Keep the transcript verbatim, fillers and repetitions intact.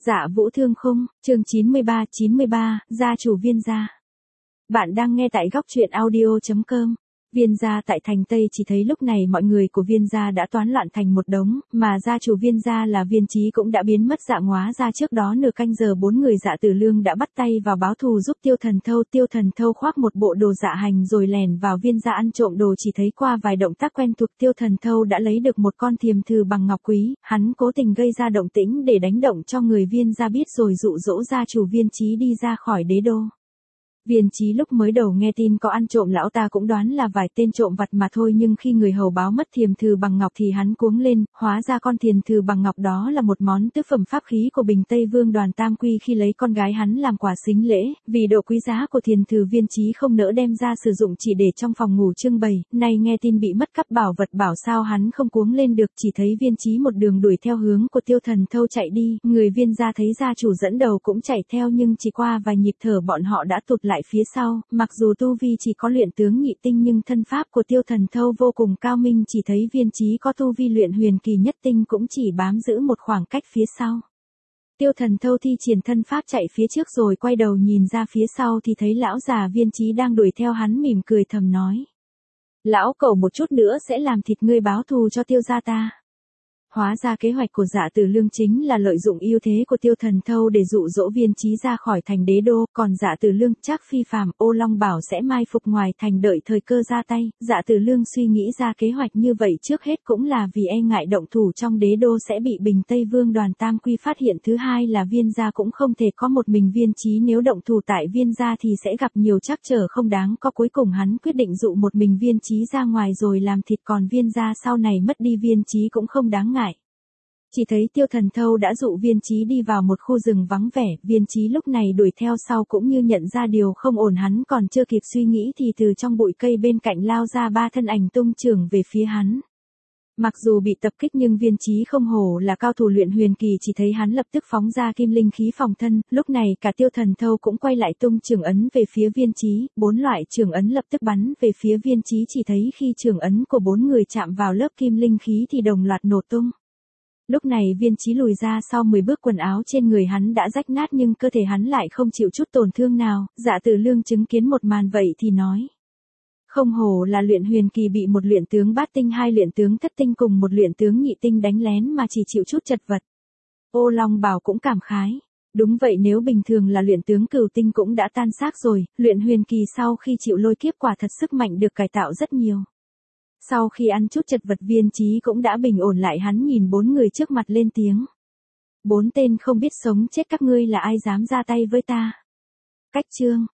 Dạ Vũ Thương Khung, chương chín mươi ba chín mươi ba, gia chủ Viên gia. Bạn đang nghe tại góc truyện audio chấm com. Viên gia tại thành Tây chỉ thấy lúc này mọi người của Viên gia đã toán loạn thành một đống, mà gia chủ Viên gia là Viên Chí cũng đã biến mất dạng hóa ra trước đó nửa canh giờ bốn người Dạ Tử Lương đã bắt tay vào báo thù giúp Tiêu Thần Thâu. Tiêu Thần Thâu khoác một bộ đồ dạ hành rồi lèn vào Viên gia ăn trộm đồ, chỉ thấy qua vài động tác quen thuộc Tiêu Thần Thâu đã lấy được một con thiềm thừ bằng ngọc quý, hắn cố tình gây ra động tĩnh để đánh động cho người Viên gia biết rồi dụ dỗ gia chủ Viên Chí đi ra khỏi đế đô. Viên Chí lúc mới đầu nghe tin có ăn trộm lão ta cũng đoán là vài tên trộm vặt mà thôi, nhưng khi người hầu báo mất thiềm thừ bằng ngọc thì hắn cuống lên, hóa ra con thiềm thừ bằng ngọc đó là một món tứ phẩm pháp khí của Bình Tây Vương Đoàn Tam Quy khi lấy con gái hắn làm quà sính lễ. Vì độ quý giá của thiềm thừ, Viên Chí không nỡ đem ra sử dụng, chỉ để trong phòng ngủ trưng bày. Nay nghe tin bị mất cắp bảo vật, bảo sao hắn không cuống lên được, chỉ thấy Viên Chí một đường đuổi theo hướng của Tiêu Thần Thâu chạy đi. Người Viên gia thấy gia chủ dẫn đầu cũng chạy theo, nhưng chỉ qua vài nhịp thở bọn họ đã tụt lại phía sau. Mặc dù tu vi chỉ có luyện tướng nhị tinh nhưng thân pháp của Tiêu Thần Thâu vô cùng cao minh, chỉ thấy Viên Chí có tu vi luyện huyền kỳ nhất tinh cũng chỉ bám giữ một khoảng cách phía sau. Tiêu Thần Thâu thi triển thân pháp chạy phía trước rồi quay đầu nhìn ra phía sau thì thấy lão già Viên Chí đang đuổi theo hắn, mỉm cười thầm nói: lão cẩu một chút nữa sẽ làm thịt ngươi báo thù cho Tiêu gia ta. Hóa ra kế hoạch của Dạ Tử Lương chính là lợi dụng ưu thế của Tiêu Thần Thâu để dụ dỗ Viên Chí ra khỏi thành đế đô, còn Dạ Tử Lương chắc phi phàm, Ô Long Bảo sẽ mai phục ngoài thành đợi thời cơ ra tay. Dạ Tử Lương suy nghĩ ra kế hoạch như vậy trước hết cũng là vì e ngại động thủ trong đế đô sẽ bị Bình Tây Vương Đoàn Tam Quy phát hiện, thứ hai là Viên gia cũng không thể có một mình Viên Chí, nếu động thủ tại Viên gia thì sẽ gặp nhiều trắc trở không đáng có. Cuối cùng hắn quyết định dụ một mình Viên Chí ra ngoài rồi làm thịt, còn Viên gia sau này mất đi Viên Chí cũng không đáng ngại. Chỉ thấy Tiêu Thần Thâu đã dụ Viên Chí đi vào một khu rừng vắng vẻ, Viên Chí lúc này đuổi theo sau cũng như nhận ra điều không ổn, hắn còn chưa kịp suy nghĩ thì từ trong bụi cây bên cạnh lao ra ba thân ảnh tung chưởng về phía hắn. Mặc dù bị tập kích nhưng Viên Chí không hổ là cao thủ luyện huyền kỳ, chỉ thấy hắn lập tức phóng ra kim linh khí phòng thân, lúc này cả Tiêu Thần Thâu cũng quay lại tung chưởng ấn về phía Viên Chí, bốn loại chưởng ấn lập tức bắn về phía Viên Chí, chỉ thấy khi chưởng ấn của bốn người chạm vào lớp kim linh khí thì đồng loạt nổ tung. Lúc này Viên Chí lùi ra sau mười bước, quần áo trên người hắn đã rách nát nhưng cơ thể hắn lại không chịu chút tổn thương nào. Dạ Tử Lương chứng kiến một màn vậy thì nói: không hổ là luyện huyền kỳ, bị một luyện tướng bát tinh, hai luyện tướng thất tinh cùng một luyện tướng nhị tinh đánh lén mà chỉ chịu chút chật vật. Ô Long Bảo cũng cảm khái: đúng vậy, nếu bình thường là luyện tướng cửu tinh cũng đã tan xác rồi, luyện huyền kỳ sau khi chịu lôi kiếp quả thật sức mạnh được cải tạo rất nhiều. Sau khi ăn chút chật vật, Viên Chí cũng đã bình ổn lại, hắn nhìn bốn người trước mặt lên tiếng: bốn tên không biết sống chết các ngươi là ai dám ra tay với ta? Cách chương